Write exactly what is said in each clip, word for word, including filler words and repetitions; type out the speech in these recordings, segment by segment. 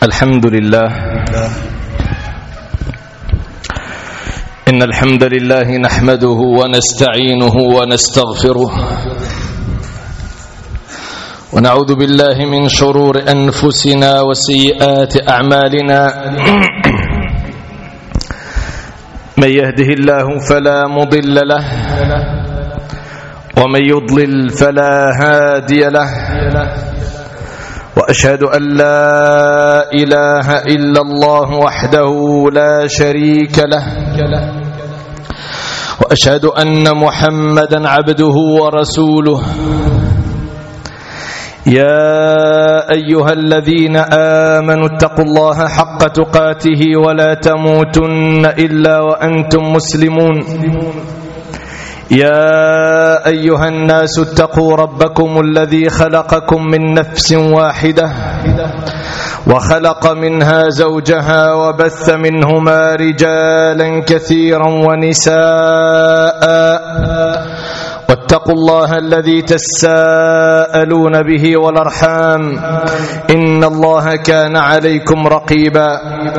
الحمد لله إن الحمد لله نحمده ونستعينه ونستغفره ونعوذ بالله من شرور أنفسنا وسيئات أعمالنا من يهده الله فلا مضل له ومن يضلل فلا هادي له وأشهد أن لا إله إلا الله وحده لا شريك له وأشهد أن محمدا عبده ورسوله يا أيها الذين آمنوا اتقوا الله حق تقاته ولا تموتن إلا وأنتم مسلمون يا أيها الناس اتقوا ربكم الذي خلقكم من نفس واحدة وخلق منها زوجها وبث منهما رجالا كثيرا ونساء واتقوا الله الذي تساءلون به والأرحام إن الله كان عليكم رقيبا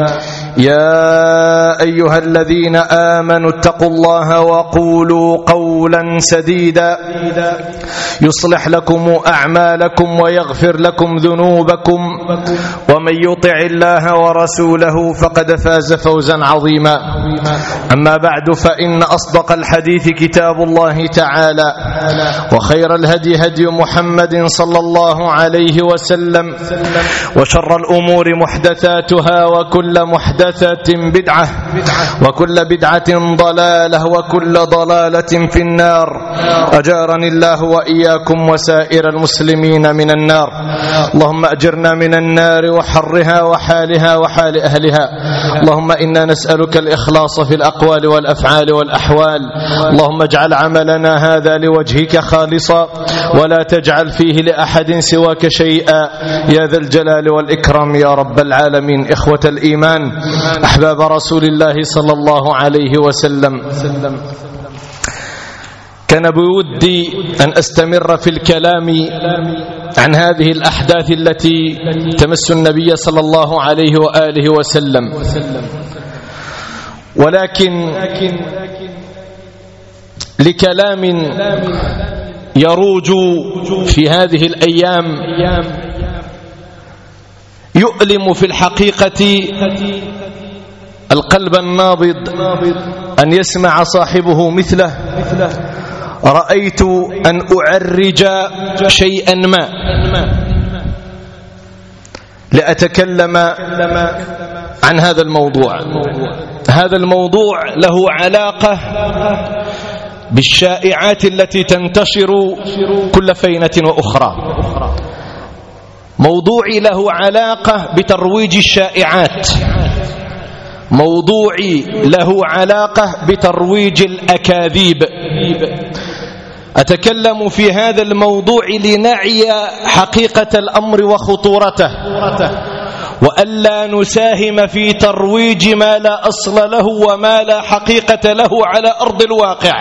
يا أيها الذين آمنوا اتقوا الله وقولوا قولا سديدا يصلح لكم أعمالكم ويغفر لكم ذنوبكم ومن يطع الله ورسوله فقد فاز فوزا عظيما أما بعد فإن أصدق الحديث كتاب الله تعالى وخير الهدي هدي محمد صلى الله عليه وسلم وشر الأمور محدثاتها وكل محدثة بدعة وكل بدعة ضلالة وكل ضلالة في النار أجارني الله وإياكم وسائر المسلمين من النار اللهم أجرنا من النار وحرها وحالها وحال أهلها اللهم إنا نسألك الإخلاص في الأقوال والأفعال والأحوال اللهم اجعل عملنا هذا لوجهك خالصا ولا تجعل فيه لأحد سواك شيئا يا ذا الجلال والإكرام يا رب العالمين. إخوة الإيمان أحباب رسول الله صلى الله عليه وسلم، كان بودي أن أستمر في الكلام عن هذه الأحداث التي تمس النبي صلى الله عليه وآله وسلم، ولكن لكلام يروج في هذه الأيام يؤلم في الحقيقة القلب النابض أن يسمع صاحبه مثله. رأيت أن أعرج شيئا ما لأتكلم عن هذا الموضوع. هذا الموضوع له علاقة بالشائعات التي تنتشر كل فينة وأخرى. موضوعي له علاقة بترويج الشائعات، موضوعي له علاقة بترويج الأكاذيب. أتكلم في هذا الموضوع لنعي حقيقة الأمر وخطورته، وألا نساهم في ترويج ما لا أصل له وما لا حقيقة له على أرض الواقع.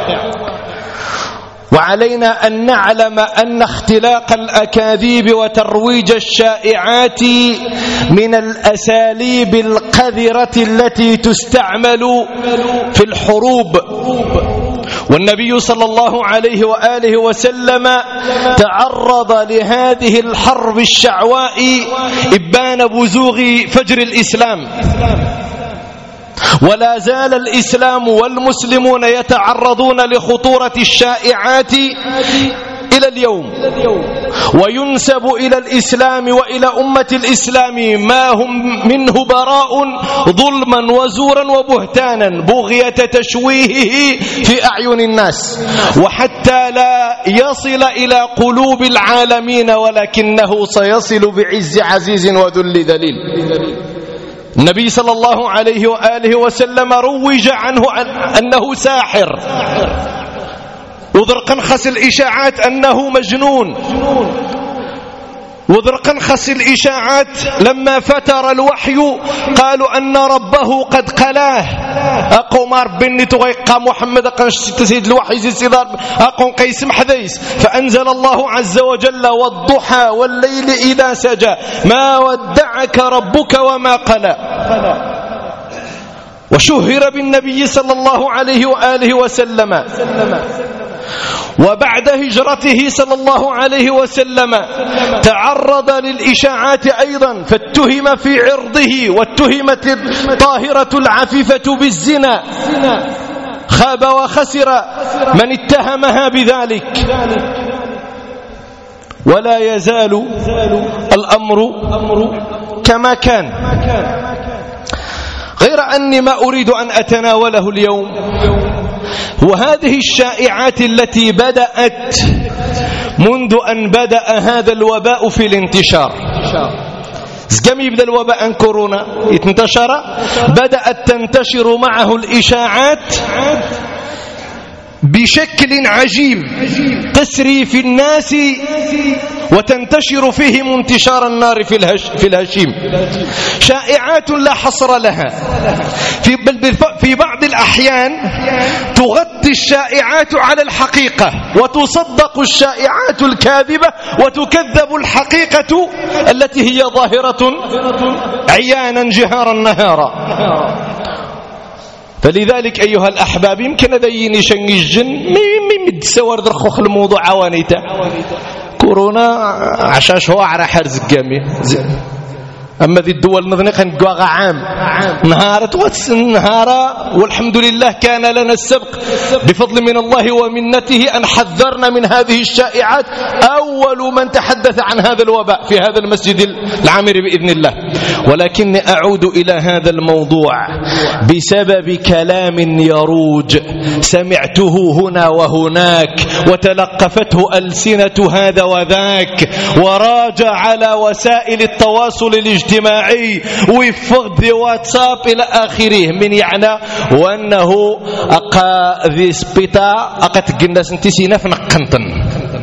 وعلينا أن نعلم أن اختلاق الأكاذيب وترويج الشائعات من الأساليب القذرة التي تستعمل في الحروب. والنبي صلى الله عليه وآله وسلم تعرض لهذه الحرب الشعواء إبان بزوغ فجر الإسلام، ولا زال الإسلام والمسلمون يتعرضون لخطورة الشائعات إلى اليوم، وينسب إلى الإسلام وإلى أمة الإسلام ما هم منه براء ظلما وزورا وبهتانا بغية تشويهه في أعين الناس، وحتى لا يصل إلى قلوب العالمين، ولكنه سيصل بعز عزيز وذل ذليل. النبي صلى الله عليه وآله وسلم روج عنه أنه ساحر، وذرقنخس الإشاعات أنه مجنون، وذرقا خس الإشاعات لما فتر الوحي قالوا أن ربه قد قلاه. أقوم ربني تغيقى محمد قنش تسيد الوحي سيدار أقوم قيس محذيس. فأنزل الله عز وجل والضحى والليل إذا سجى ما ودعك ربك وما قلى. وشهر بالنبي صلى الله عليه وآله وسلم. وبعد هجرته صلى الله عليه وسلم تعرض للإشاعات أيضا فاتهم في عرضه واتهمت الطاهرة العفيفة بالزنا. خاب وخسر من اتهمها بذلك. ولا يزال الأمر كما كان، غير أني ما أريد أن أتناوله اليوم وهذه الشائعات التي بدأت منذ أن بدأ هذا الوباء في الانتشار. كم يبدأ الوباء عن كورونا يتنتشر، بدأت تنتشر معه الإشاعات بشكل عجيب تسري في الناس وتنتشر فيهم انتشار النار في الهشيم. شائعات لا حصر لها، في, بل في بعض الأحيان تغطي الشائعات على الحقيقة وتصدق الشائعات الكاذبة وتكذب الحقيقة التي هي ظاهرة عيانا جهارا نهارا. فلذلك أيها الأحباب يمكن ذيني شنج الجن ميمد سوار درخوخ الموضوع عوانيتا كورونا عشاش هو على حرز الجامي. أما ذي الدول نظنيقا نقوغ عام نهارة وتسنهارة والحمد لله كان لنا السبق بفضل من الله ومنته أن حذرنا من هذه الشائعات أول من تحدث عن هذا الوباء في هذا المسجد العامر بإذن الله. ولكني أعود إلى هذا الموضوع بسبب كلام يروج سمعته هنا وهناك وتلقفته ألسنة هذا وذاك وراجع على وسائل التواصل الاجتماعي اجتماعي ويفقد ذي واتساب إلى آخره من يعني وأنه أقا ذي سبيتا أقا تقناس انتسينا في نقنطن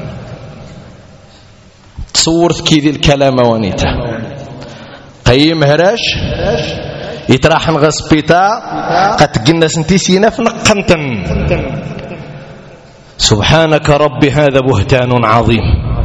تصورت كي ذي الكلام وانيتا قيم هراش يتراحن غا سبيتا أقا تقناس انتسينا في نقنطن. سبحانك ربي هذا بهتان عظيم.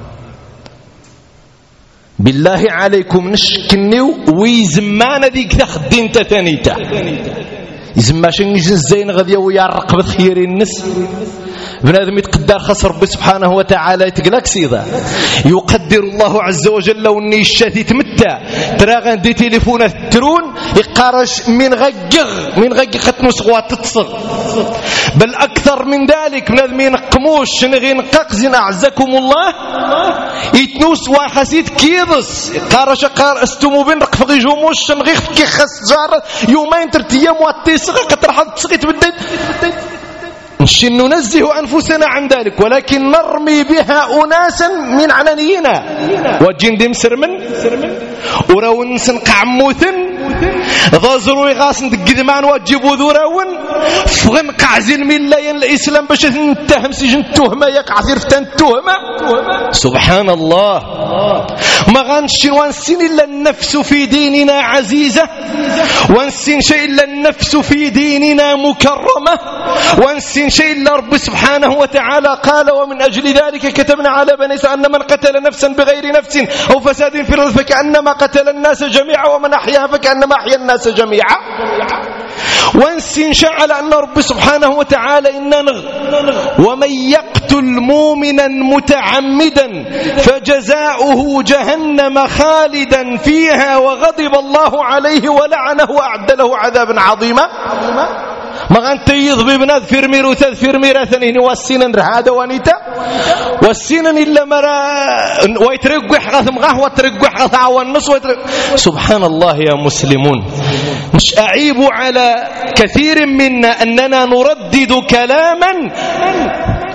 بالله عليكم نشكنيو ويزمان ذيك تخدين تثانيتا يزما شنجن الزين غادي يرق بخير النس بنادم يتقدر خاص ربي سبحانه وتعالى يتقلك سيدا يقدر الله عز وجل وني الشاتي تمتع ترى غندي تليفونات ترون يقارش من غقغ من غقغ ختنوس غوات تتصل بل اكثر من ذلك بنادم ينقموش شنغي نقق زين اعزكم الله يتنوس وخسيت كيضس يقارش قار استمو بين رقف غيجوموش شنغي كي خاص جار يومين ثلاث ايام واتيسغ قطرح تصغيت بدت نشي ننزه أنفسنا عن ذلك ولكن نرمي بها أناسا من علنينا وجندم سرمن وراون سنقع موثن ضازروا يغاسن دقدمان وجيبوا ذراون فغن قعزين من لا ين الإسلام باش نتهم سجن التهمة يقع ثيرفتان التهمة. سبحان الله. ما غنشين وانسين إلا النفس في ديننا عزيزة وانسين شيء إلا النفس في ديننا مكرمة وانسين شيء إلا رب سبحانه وتعالى قال ومن أجل ذلك كتبنا على بني إسرائيل أن من قتل نفسا بغير نفس أو فساد في الأرض فكأنما قتل الناس جميعا ومن أحياها فكأنما أحيا الناس جميعا. وانسين شعل أن رب سبحانه وتعالى إننا ومن يقتل مؤمنا متعمدا فجزاؤه جهنم خالدا فيها وغضب الله عليه ولعنه وأعد له عذابا عظيما. ما غنتيض ببنات فرمير وثلاث فرمير ثانين والسنن هذا ونيتا والسنن إلا مرا ويترقح غثمغه وترقح غثع والنص سبحان الله يا مسلمون. مش أعيب على كثير منا أننا نردد كلاما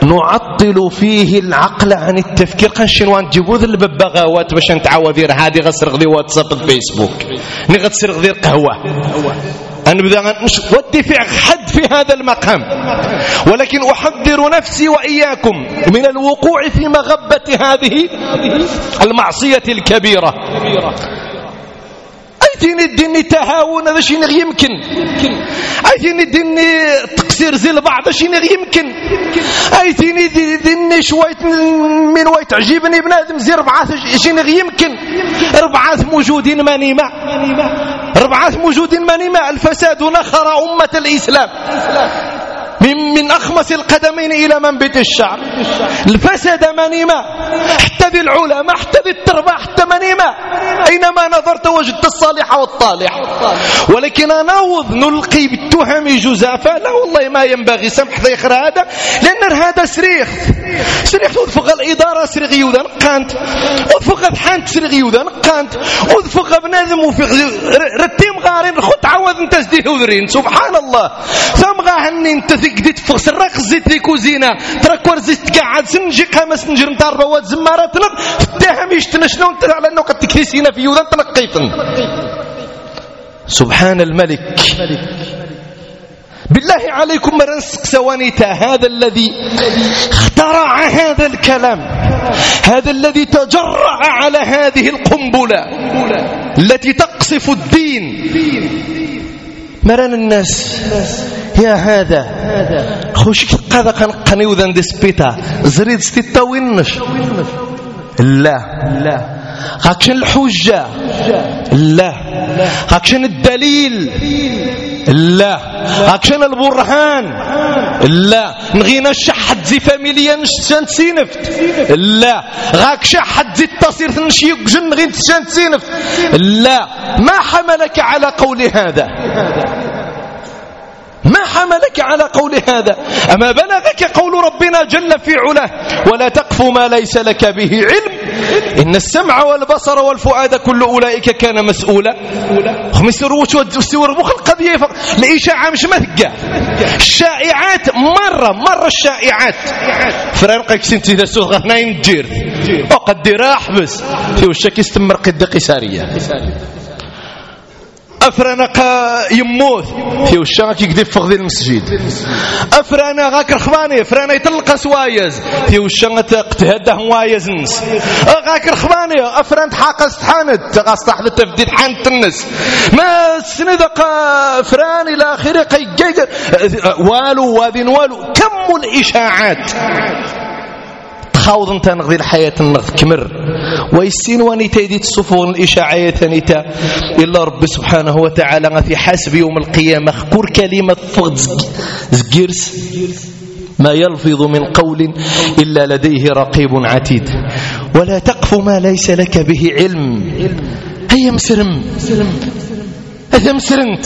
نعطل فيه العقل عن التفكير. قنشين وان تجيبوا ذا الببغاوات باش نتعاود دير هذه غسرغ دي واتساب الفيسبوك ني غتسرغ دير قهوه نبدا والدفاع حد في هذا المقام. ولكن احذر نفسي واياكم من الوقوع في مغبه هذه المعصيه الكبيره. ايتيني ديني تهاون هذا شي غير يمكن، ايتيني ديني تقصير زي البعض شي غير يمكن، ايتيني ديني شويه من ويت تعجبني بنادم زي ربعه شي غير يمكن. ربعه موجودين ماني مع ربعه موجودين ماني مع الفساد نخر امه الاسلام من من أخمص القدمين إلى منبت الشعر. الفساد منيمة حتى ذي العلماء حتى ذي التربة حتى منيمة. أينما نظرت وجدت الصالح والطالح. ولكن نوض نلقي بالتهم جزافا لا والله ما ينبغي سمح ذيخر هذا لأن هذا سريخ سريخ وذفق الإدارة سريغ يوذا نقانت وذفق بحانت سريغ يوذا نقانت وذفق بنادم وفق رتيم غارين خد عوض انت زديه وذرين سبحان الله ثم غاهني انت قديت فوق سراق زيت لي كوزينه تراكور زيت قاعد سنجي قامس نجر نتاع ربوات زمارات التهم يشتنا شنو انت على انه قد تكريسينا في يوذا تنقيتن. سبحان الملك. بالله عليكم مرنسك سوانيتا هذا الذي اخترع هذا الكلام، هذا الذي تجرأ على هذه القنبلة التي تقصف الدين. مران الناس يا هذا خوش قاذا قنقني وذن دي سبيتا زريد ستيتا وينش لا هاكشن الحجة لا هاكشن الدليل لا هاكشن البرهان لا نغينا الشحد زي فاميليا نشان تسينفت لا غاك شحد زي التصير نشيك جن غين تشان تسينفت لا. ما حملك على قول هذا؟ ما حملك على قول هذا؟ أما بلغك قول ربنا جل في علاه ولا تقف ما ليس لك به علم إن السمع والبصر والفؤاد كل أولئك كان مسؤولا. خمس روش وستور بخ القضية الإشاعة مش مهجة الشائعات مرة مرة الشائعات فرانقك سنتي ذا سوغ هناين جير وقد راح بس في وشك يستمر قد قيسارية أفرانا يموت في وشاك يكذب فقد المسجد أفرانا غاك رخباني أفرانا يطلق سوايز في وشاك تهده وايز نس غاك رخباني أفران تحاقز تحاند تغاس تحت التفديد حانت النس ما سندق أفران إلى آخره قيجيجر والو واذين والو كم الإشاعات خوض انت نغذي الحياة النغذ كمر ويسين وانيتا يديت الصفور الإشاعية ثانيتا إلا رب سبحانه وتعالى في حاسب يوم القيامة خكور كلمة فغد زجيرس ما يلفظ من قول إلا لديه رقيب عتيد. ولا تقف ما ليس لك به علم. هيا مسرم هيا مسرنت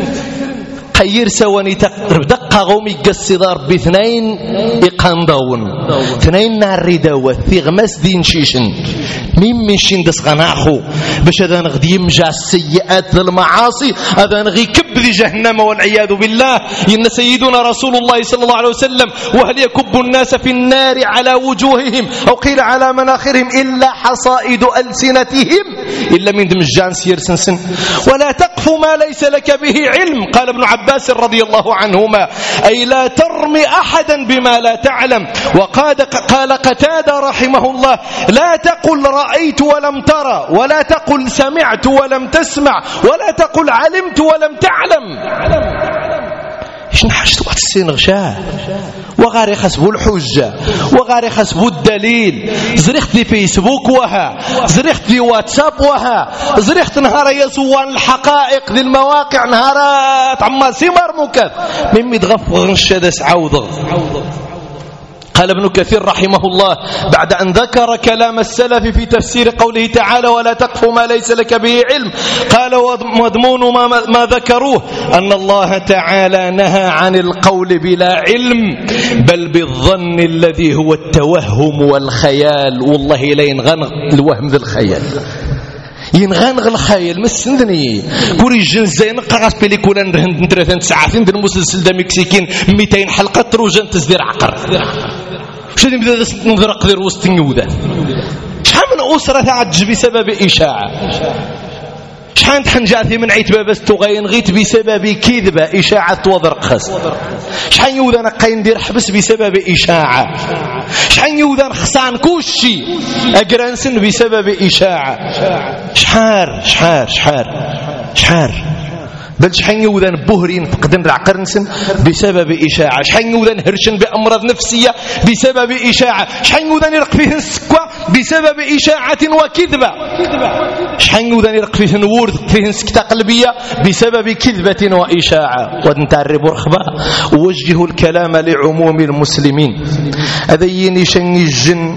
خير سواني دقة غومي قصدار باثنين إقاندون اثنين نار رداوة ثغمس دين شيشن مين من شين دس غناخو باش هذا نغدي يمجع السيئات للمعاصي هذا نغي كب ذي جهنم والعياذ بالله. إن سيدنا رسول الله صلى الله عليه وسلم وهل يكب الناس في النار على وجوههم أو قيل على مناخرهم إلا حصائد ألسنتهم إلا من دمجان سير سنسن. ولا تقف ما ليس لك به علم. قال ابن عباس رضي الله عنهما أي لا ترمي أحدا بما لا تعلم. وقال قال قتادة رحمه الله لا تقل رأيت ولم ترى ولا تقل سمعت ولم تسمع ولا تقل علمت ولم تعلم. إيش نحشت وقت السين غشاه وغاري خسبو الحجة وغاري خسبو الدليل زريخت لي فيسبوك وها زريخت لي واتساب وها زريخت نهار يسوان الحقائق ذي المواقع نهارات عما سمر مكث مما يتغفغ الشدس عوضغ. قال ابن كثير رحمه الله بعد أن ذكر كلام السلف في تفسير قوله تعالى ولا تقف ما ليس لك به علم قال ومضمون ما, ما ذكروه أن الله تعالى نهى عن القول بلا علم بل بالظن الذي هو التوهم والخيال. والله لا ينغنغ الوهم ذي الخيال ينغنغ الخيال مسندني كوري جنزين قراص بليكولا ندير ثلاث ساعات ندير مسلسل دا مكسيكين مئتين حلقة تروجن تزدير عقر شنو بدا نضرق ذي وسط النودان شحال من أسرة تعج بسبب إشاعة شحال حنجاتي من عيت بابس تغين غيت بسبب كذبة إشاعة وضرق خس شحال يوذان قاين دير حبس بسبب إشاعة شحال يوذان خسان كوشي أجرانسن بسبب إشاعة شحار شحار شحار شحار بل شحال يوذان بهرين فقدن رعقرنسن بسبب إشاعة شحال يوذان هرشن بأمراض نفسية بسبب إشاعة شحال يوذان يرق فيهن سكوى بسبب إشاعة وكذبة شحال يوذان يرق فيهن ورد فيهن سكتة قلبية بسبب كذبة وإشاعة ونتعرب رخبة ووجه الكلام لعموم المسلمين أذيني شن الجن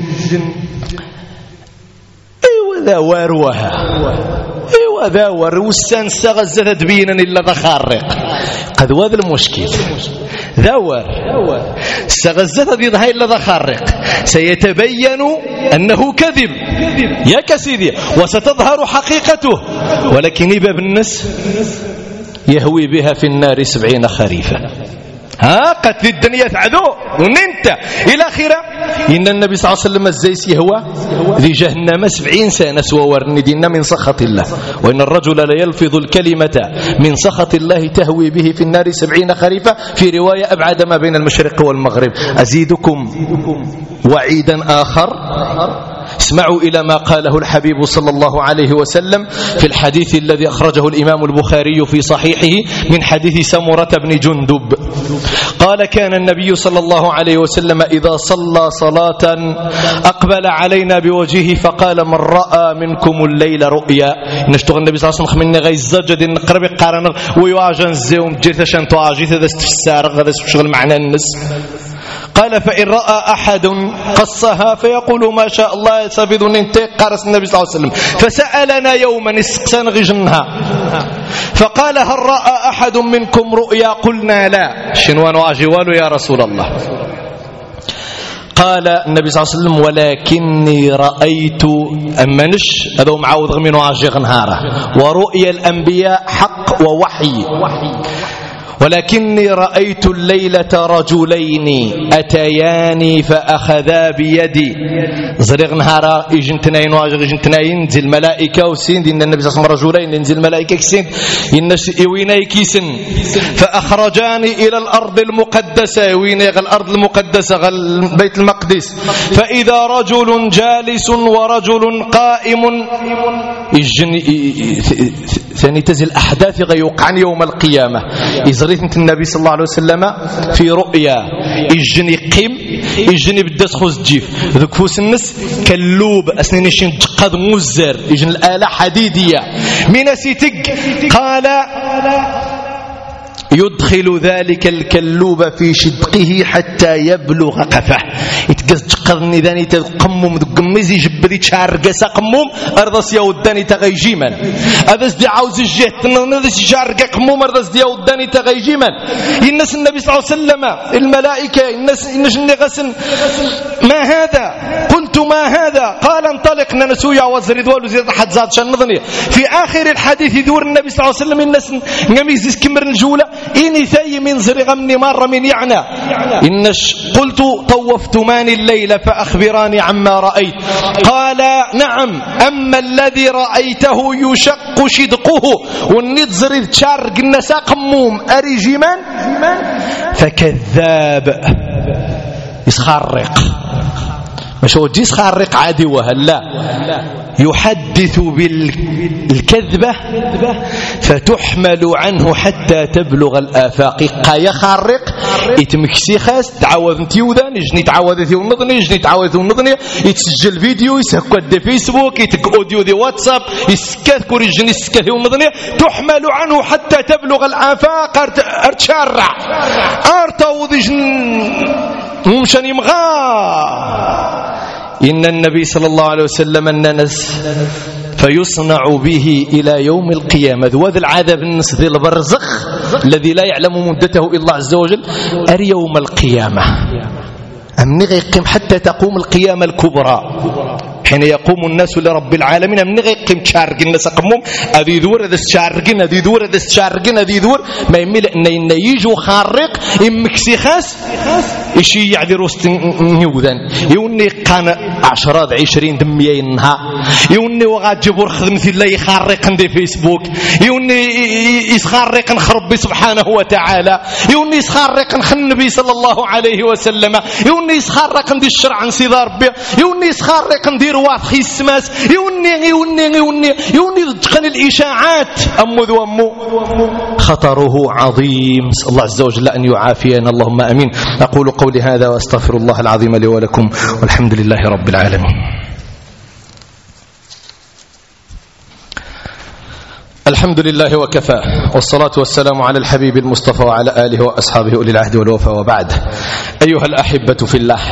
أيوة ذا واروها ايوا ذا وروسان استغزت تبينا الا ذا خارق قد هذا المشكل ذا ور استغزت ذا الا ذا خارق سيتبين انه كذب يا كسيدي وستظهر حقيقته ولكن باب الناس يهوي بها في النار سبعين خريفا ها قتل الدنيا تعدو وننت إلى آخره إن النبي صلى الله عليه وسلم الزيس يهوى ذي جهنم سبعين سنة سوورني دينا من سخط الله وإن الرجل لا يلفظ الكلمة من سخط الله تهوي به في النار سبعين خريفة في رواية أبعد ما بين المشرق والمغرب أزيدكم وعيدا آخر اسمعوا إلى ما قاله الحبيب صلى الله عليه وسلم في الحديث الذي أخرجه الإمام البخاري في صحيحه من حديث سمرة بن جندب قال كان النبي صلى الله عليه وسلم إذا صلى صلاة أقبل علينا بوجهه فقال من رأى منكم الليل رؤيا نشتغل النبي صلى الله عليه وسلم من غير الزجد نقرب قارن ويواجن زيوم جيت عشان تواجيت هذا استفسار هذا شغل معنى الناس قال فإن رأى أحد قصها فيقول ما شاء الله سبيذ انتهى قارس النبي صلى الله عليه وسلم فسألنا يوما استقسان غجنها فقال هل رأى أحد منكم رؤيا قلنا لا شنوان وأجوال يا رسول الله قال النبي صلى الله عليه وسلم ولكني رأيت أمنش هذا معاوض من واجغ نهاره ورؤيا الأنبياء حق ووحي ولكني رأيت الليلة رجلين أتياني فأخذا بيدي زرق نهارا إجنتنين واجغ إجنتنين نزل الملائكة وسين دين النبي صلى الله عليه وسلم رجلين نزل الملائكة كسين إنش إويني كيسن فأخرجاني إلى الأرض المقدسة إويني الأرض المقدسة بيت المقدس فإذا رجل جالس ورجل قائم إجن ثاني تزل أحداث غيوقعن يوم القيامة إزريت النبي صلى الله عليه وسلم في رؤيا إجني قيم إجني بدأت خوز جيف ذوك فوس النس كاللوب أسنين شين تقاد مزر إجن الآلة حديدية من سيتك قال يدخل ذلك الكلوب في شدقه حتى يبلغ قفه يتقز تقضني ذاني تقمم ذقمزي جبري تشارقسا قمم أرضس يوداني تغيجيما أذس دي عاوز الجهت نذس شارقا قمم أرضس دي يوداني تغيجيما الناس النبي صلى الله عليه وسلم الملائكة الناس الناس غسن ما هذا قلت ما هذا قال انطلقنا نسويا وزرد والو زيد حد زاد شنظني في آخر الحديث يدور النبي صلى الله عليه وسلم الناس نميز كمر الجولة إني ثي من زرغ من مار من يعنى إنش قلت طوفتمان الليل فأخبراني عما رأيت قال نعم أما الذي رأيته يشق شدقه والنتزر تشارق النساء قموم أريجمان فكذاب يسخرق مش هو جيس خارق عادي وهلا يحدث بالكذبة فتحمل عنه حتى تبلغ الآفاق قايا خارق يتمكسي خاس تعوذ نتيوذان يجني تعوذ ذي ونظني يجني تعوذ ونظني يتسجل فيديو يسكت دي فيسبوك يتك أوديو دي واتساب يسكت كور يجني يسكت ونظني تحمل عنه حتى تبلغ الآفاق ارتشارع ارتوض يجن ممشان يمغى إن النبي صلى الله عليه وسلم الناس فيصنع به إلى يوم القيامة وذا العذاب الناس ذي البرزخ الذي لا يعلم مدته إلا الله عز وجل أر يوم القيامة أمن غيقم حتى تقوم القيامة الكبرى حين يقوم الناس لرب العالمين أمن غيقم تشارق الناس قمهم أذي ذور أذي تشارقين أذي ذور أذي تشارقين أذي ذور ما يميل أن يجوا خارق إمكسي خاس إشي يعذر وسط نيوذن يوني قان عشرات عشرين دميين نها يوني وغاد جبور خدمة الله يخرق عندي فيسبوك يوني يخرق نخرب سبحانه وتعالى يوني يخرق نخ النبي صلى الله عليه وسلم يوني يخرق عندي الشرع نسيد ربي يوني يخرق ندير واثخي السماس يوني يوني يوني يوني تقن الإشاعات أمذ وأمو خطره عظيم. نسأل الله عز وجل أن يعافينا اللهم أمين. أقول قولي هذا وأستغفر الله العظيم لي ولكم والحمد لله رب العالمين. الحمد لله وكفى والصلاة والسلام على الحبيب المصطفى وعلى آله وأصحابه أولي العهد والوفاء وبعد. أيها الأحبة في الله،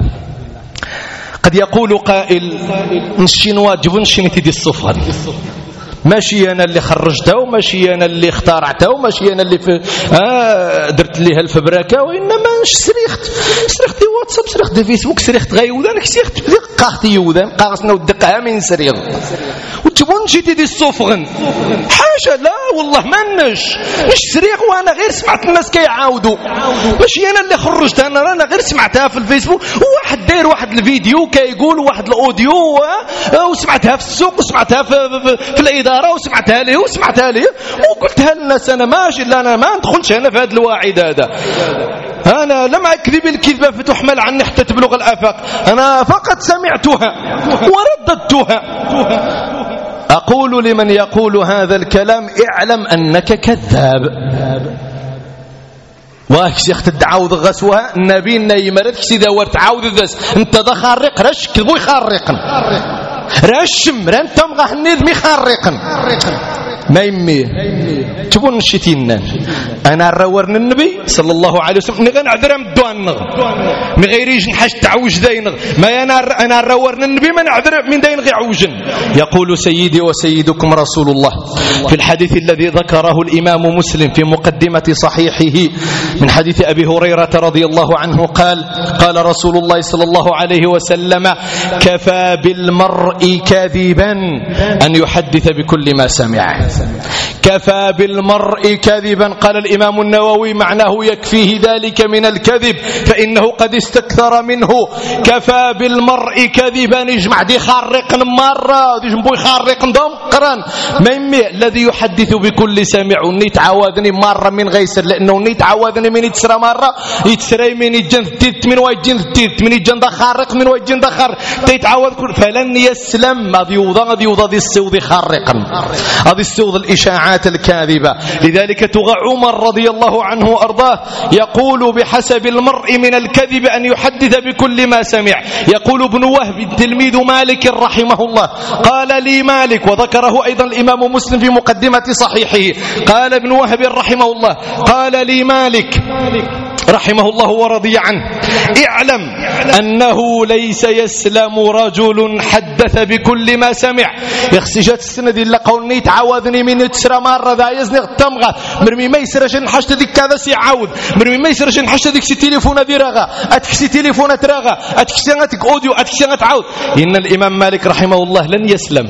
قد يقول قائل نشين واجب نشين تدي الصفر، ماشي أنا اللي خرجتها وماشي أنا اللي اخترعتها وماشي أنا اللي في آه درت ليها الفبركة، وإنما نش سريخت سريخت دي واتساب سريخت دي فيسبوك سريخت غيوذان سريخت قاختي يوذان قاغسنا ودقها من سريغ وتبون شي دي الصفغن حاشا لا والله ما نش نش سريغ وانا غير سمعت الناس كيعاودوا ماشي انا اللي خرجتها، انا انا غير سمعتها في الفيسبوك وواحد داير واحد الفيديو كيقول واحد الاوديو وسمعتها في السوق وسمعتها في, في, في الاداره وسمعتها ليه وسمعتها ليه وقلتها للناس. انا ماشي لا انا ما ندخلش انا في هذا الواعد هذا، انا لم اكذب الكذبه فتحمل عني حتى تبلغ الافاق، انا فقط سمعتها ورددتها. أقول لمن يقول هذا الكلام اعلم أنك كذاب. واكسي اخت تعاود غسوها النبي نيمرت كسي داور تعاود الذس انت ذا خارق رش كذبو يخرقن رشم رانتم غهنيد مي خارقن ما يمي تبون نشيتينا انا رورن النبي صلى الله عليه وسلم نغن عذرا مدوان من غير يجن حاج تعوج داين ما انا انا رورن النبي من عذر من داين غي عوجن. يقول سيدي وسيدكم رسول الله في الحديث الذي ذكره الامام مسلم في مقدمه صحيحه من حديث ابي هريره رضي الله عنه قال قال رسول الله صلى الله عليه وسلم كفى بالمرء كذبا ان يحدث بكل ما سمع. كفى بالمرء كذبا قال الإمام النووي معناه يكفيه ذلك من الكذب فإنه قد استكثر منه. كفى بالمرء كذبا يجمع دي خارق مرة دي جنبو يخارق ندوم قران ميمي الذي يحدث بكل سامع نيت عوادني مرة من غيسر لأنه نيت عوادني من يتسرى مرة يتسرى من يجن تيت من ويجن تيت من يجن خارق من ويجن خارق تيتعود فلن يسلم هذه يوضا هذه يوضا دي السوض خارقا هذه السوض الإشاعات الكاذبة. لذلك تغى عمر رضي الله عنه وأرضاه يقول بحسب المرء من الكذب أن يحدث بكل ما سمع. يقول ابن وهب تلميذ مالك رحمه الله قال لي مالك وذكره أيضا الإمام مسلم في مقدمة صحيحه قال ابن وهب رحمه الله قال لي مالك رحمه الله ورضي عنه اعلم أنه ليس يسلم رجل حدث بكل ما سمع. يخسجات السنة دي لقوني تعاوذني من تسرى مرة ذا يزني التمغة مرمي ما يسرش نحشت ذيك كذا سيعاود مرمي ما يسرش نحشت ذيك سي تليفون ذي رغا أتكسي تليفون ترغا أتكسي أتك أوديو أتكسي أتعود. إن الإمام مالك رحمه الله لن يسلم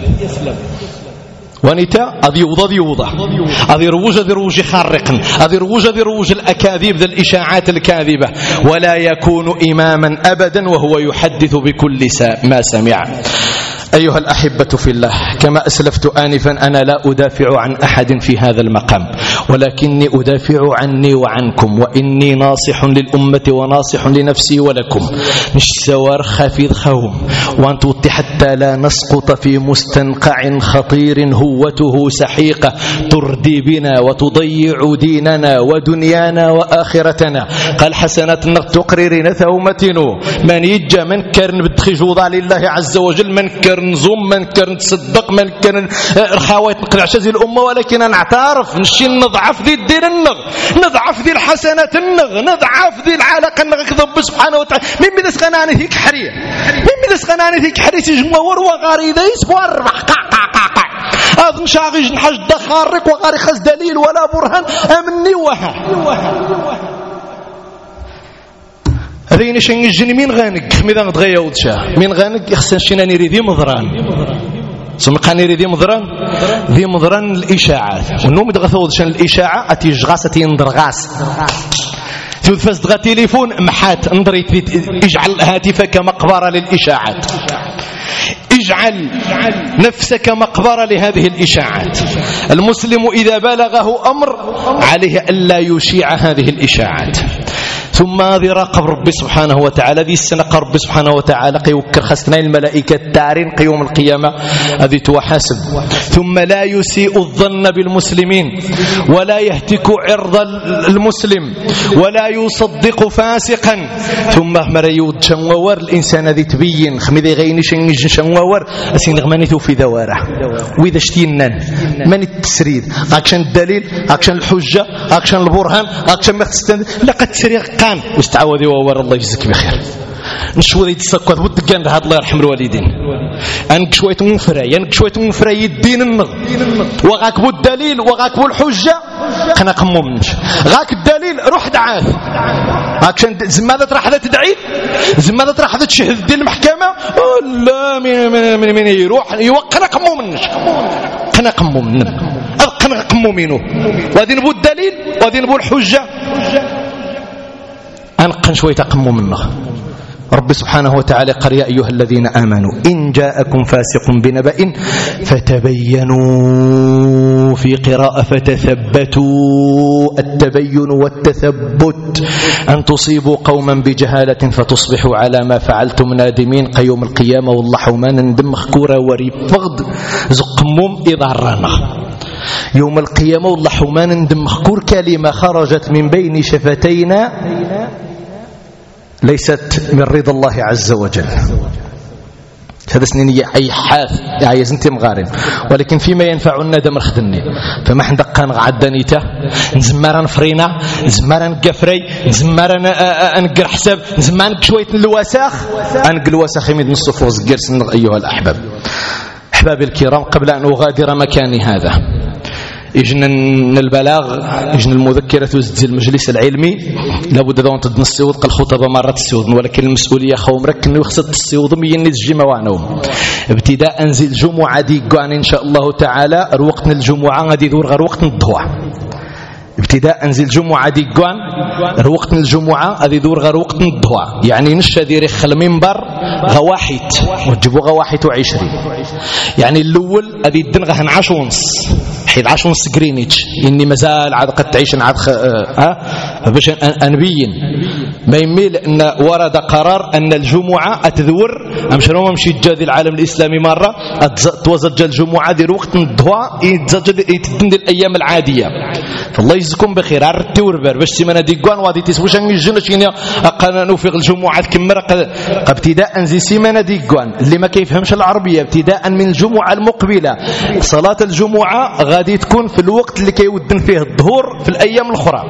ونتا هذه يوضا ذي يوضا هذه روج ذي روج خارقا هذه روج ذي روج الأكاذيب ذي الإشاعات الكاذبة ولا يكون إماما أبدا وهو يحدث بكل ما سمع. أيها الأحبة في الله كما أسلفت آنفا أنا لا أدافع عن أحد في هذا المقام ولكني أدافع عني وعنكم وإني ناصح للأمة وناصح لنفسي ولكم مش سوار خفيض خوم وانتوت حتى لا نسقط في مستنقع خطير هوته سحيقة تردي بنا وتضيع ديننا ودنيانا وآخرتنا. قال حسنات تقريرنا ثومتنا من يجا من كرن بدخجوضا لله عز وجل من كرن نزوم من كرن تصدق من كرن رخاوات نقلع شزي الأمة ولكن نعترف نشي نضعف ذي الدين النغ نضعف ذي الحسنات النغ نضعف ذي العلاقة النغ كذب سبحانه وتعالى من بدس غناني ذيك حرية من بدس غناني ذيك حرية جمهور وغاري ذي سبوار هذا نشاغج نحج دخارق وغاري خز دليل ولا برهان أمني وها هذين شنجني مين غانق ماذا نتغير شا مين غانق يخسن شناني ريدي مضران سمقاني ريدي مضران ذي مضران الإشاعات والنوم يتغثوا شان الإشاعة أتي جغاس أتي ندرغاس تفاس دغا تليفون محات نضريت اجعل هاتفك مقبرة للإشاعات، اجعل نفسك مقبرة لهذه الإشاعات. المسلم إذا بلغه أمر عليه ألا يشيع هذه الإشاعات. ثم هذه راقب ربي سبحانه وتعالى، ذي السنة ربي سبحانه وتعالى قيوكر خسنا الملائكة التارين قيوم القيامة هذه توحاسب. ثم لا يسيء الظن بالمسلمين ولا يهتك عرض المسلم ولا يصدق فاسقا. ثم مريود شنوور الإنسان ذي تبين خمذي غيني شنوور أسين غمانيته في ذواره. وإذا اشتينان من التسريد أكشن الدليل أكشن الحجة أكشن البرهان أكشن مختستان لقد تسريغ قان واستعوذي وور الله يجزيك بخير. نشوذ يتسكت ودقان هذا الله يرحم الوالدين. أنك شوية منفرة أنك شوية منفرة يدين النغ وغاك بالدليل وغاك بالحجة قنا قمو منش غاك الدليل روح دعاه أكشن زمادة راح ذا تدعي زمادة راح ذا تشهد دين المحكمة لا من من من, من يروح يوقنا قمو منش قنا قمو من قنا قمو منه وهذه نبو الدليل وهذه نبو الحجة أنقن شوية تقمو منه. رب سبحانه وتعالى قال يا أيها الذين آمنوا إن جاءكم فاسق بنبأ فتبينوا، في قراءة فتثبتوا، التبين والتثبت، أن تصيبوا قوما بجهالة فتصبحوا على ما فعلتم نادمين. قيوم القيامة والله حومان ندم خكورة وريب فغد زقموم إضارنا يوم القيامة والله حومان ندم خكور كلمة خرجت من بين شفتينا ليست من رضا الله عز وجل. هذا سنين أي حاث أي زنتي مغارن، ولكن فيما ينفع الندم رخدني. فما حندقان عدنيته نزمران فرينا نزمران قفري نزمران أنقر حساب نزمران شوية الوساخ أنقر الوساخ يمد نصف وزقرس. أيها الأحباب أحبابي الكرام، قبل أن أغادر مكاني هذا إجن البلاغ إجن المذكرة تزدي المجلس العلمي لابد أن تدن السيوض قال خطبة مرات السيوض، ولكن المسؤولية خوم ركن ويخصد السيوض مين الجمع وعنهم. ابتداء أنزل الجمعة دي قوان إن شاء الله تعالى الوقت الجمعة غادي يدور غير وقت الضوء. ابتداء أنزل الجمعة دي قوان الوقت الجمعة غادي يدور غير وقت الضوء، يعني نشا ديري خل منبر غواحيت وتجيبوا غواحيت وعشرين، يعني الأول غادي يدن غهن عشر ونص حيث عشر ونص جرينيتش إني مازال عاد قد تعيش عاد خ... ها باش أنبين ما يميل أن ورد قرار أن الجمعة أتذور أمشروا ممشي جادي العالم الإسلامي مرة توزج الجمعة دي وقت الضوء يتزج يتدند الأيام العادية. فالله يجزيكم بخير عرفتي وربر باش سيمانة ديقوان وادي تسوش أن يجنش هنا أقنا نوفق الجمعة كمرة ابتداء أنزل سيمانة ديقوان اللي ما كيفهمش العربية ابتداء من الجمعة المقبلة صلاة الجمعة غادي تكون في الوقت اللي كيودن فيه الظهور في الأيام الأخرى.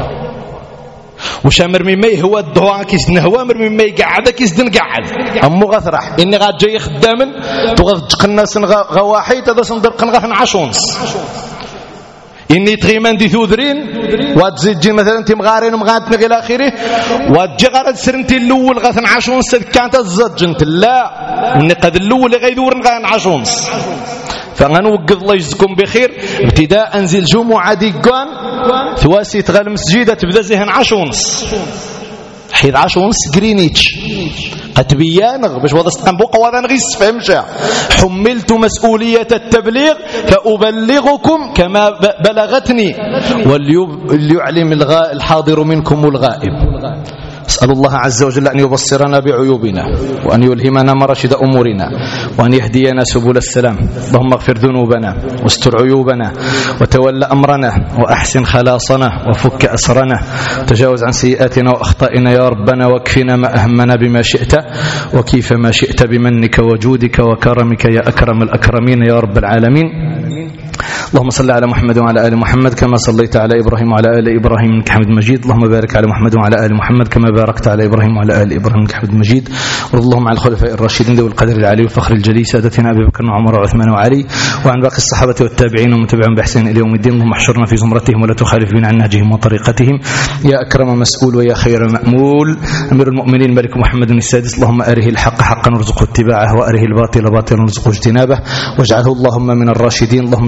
وشامر ممي هو الظهور كيسدن هوامر ممي قاعد كيسدن قاعد أمو غثرح إني غاد جاي خدامن تغذ قناس غواحيت هذا صندر قنغة عشونس إني تغيمان دي ثودرين واتزيد جي مثلا انت مغارين ومغاتنا إلى آخره واتجي غارد سرنتي الأول غاثن عشونس كانت الزجنت لا إني قد الأول غيدور غان عشونس. فغنوقف الله يجزكم بخير ابتداء أنزل جمعة ديقان ثواسي تغال مسجدة تبدأ زهن عشونس حيث عشونس جرينيتش قتبيان باش وضع استنبوق وهذا نغيس فهمشا حملت مسؤولية التبليغ فأبلغكم كما بلغتني وليعلم الحاضر منكم الغائب. أسأل الله عز وجل أن يبصرنا بعيوبنا وأن يلهمنا مرشد أمورنا وأن يهدينا سبل السلام. اللهم اغفر ذنوبنا واستر عيوبنا وتول أمرنا وأحسن خلاصنا وفك أسرنا تجاوز عن سيئاتنا وأخطائنا يا ربنا واكفنا ما أهمنا بما شئت وكيف ما شئت بمنك وجودك وكرمك يا أكرم الأكرمين يا رب العالمين. اللهم صل على محمد وعلى آل محمد كما صليت على إبراهيم وعلى آل إبراهيم إنك حميد مجيد. اللهم بارك على محمد وعلى آل محمد كما باركت على إبراهيم وعلى آل إبراهيم إنك حميد مجيد. وارض اللهم عن الخلفاء الراشدين ذوي القدر العلي والفخر الجلي سادتنا أبي بكر وعمر وعثمان وعلي وعن باقي الصحابة والتابعين ومن تبعهم بإحسان إلى يوم الدين. اللهم احشرنا في زمرتهم ولا تخالف بنا عن نهجهم وطريقتهم يا أكرم مسؤول ويا خير مأمول. أمير المؤمنين ملك محمد السادس اللهم أره الحق حقا وارزقه اتباعه وأره الباطل باطلا وارزقه اجتنابه واجعله اللهم من الراشدين. اللهم اجعله في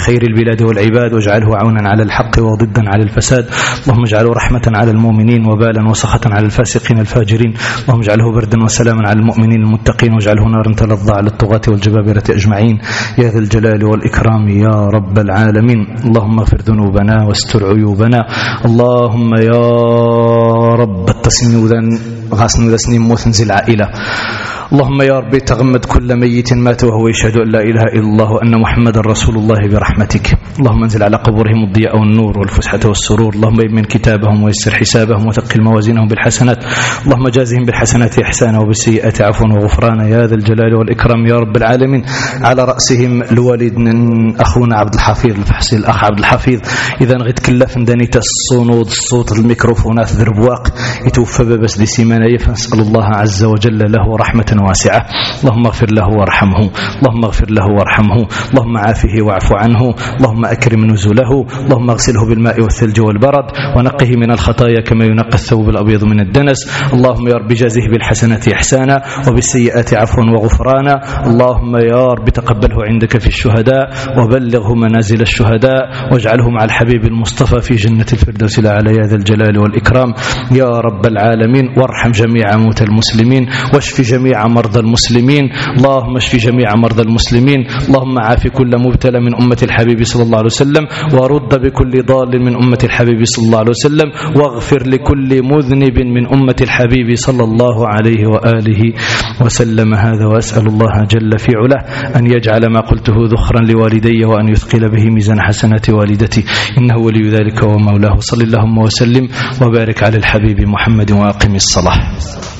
خير البلاد والعباد، واجعله عونا على الحق وضدا على الفساد. اللهم اجعله رحمة على المؤمنين وبالا وسخطا على الفاسقين الفاجرين. اللهم اجعله بردا وسلاما على المؤمنين المتقين، واجعله نارا تلظى على الطغاة والجبابرة أجمعين يا ذا الجلال والإكرام يا رب العالمين. اللهم اغفر ذنوبنا واستر عيوبنا. اللهم يا رب التصني وذن غاسن وذسني موت نزل عائلة. اللهم يا رب تغمد كل ميت مات وهو يشهد أن لا إله إلا الله وأن محمد رسول الله برحمتك. اللهم انزل على قبورهم الضياء والنور والفسحة والسرور. اللهم يمن كتابهم ويسر حسابهم وثقل موازينهم بالحسنات. اللهم جازهم بالحسنات إحسانا وبالسيئات عفوا وغفرانا يا ذا الجلال والإكرام يا رب العالمين. على رأسهم الوالد أخونا عبد الحفيظ الفحصي، الأخ عبد الحفيظ إذا غيت كلف دانيت الصنود الصوت الميكروفونات ذربواق يتوفى بس دي سيمانية، فنسأل الله عز وجل له رحمة واسعة. اللهم اغفر له وارحمه، اللهم اغفر له وارحمه، اللهم عافه واعف عنه، اللهم أكرم نزله، اللهم اغسله بالماء والثلج والبرد ونقه من الخطايا كما ينقى الثوب الأبيض من الدنس. اللهم يا رب جازه بالحسنات إحسانا وبالسيئات عفوا وغفرانا. اللهم يا رب تقبله عندك في الشهداء وبلغه منازل الشهداء واجعله مع الحبيب المصطفى في جنة الفردوس الأعلى يا ذا الجلال والإكرام يا رب العالمين. وارحم جميع موتى المسلمين واشف جميع مرضى المسلمين. اللهم اشف جميع مرضى المسلمين. اللهم عاف كل مبتلى من أمة الحبيب صلى الله عليه وسلم، ورد بكل ضال من أمة الحبيب صلى الله عليه وسلم، واغفر لكل مذنب من أمة الحبيب صلى الله عليه وآله وسلم. هذا وأسأل الله جل في علاه أن يجعل ما قلته ذخرا لوالدي وأن يثقل به ميزان حسنات والدتي، إنه ولي ذلك ومولاه. صلى اللهم وسلم وبارك على الحبيب محمد وأقم الصلاة.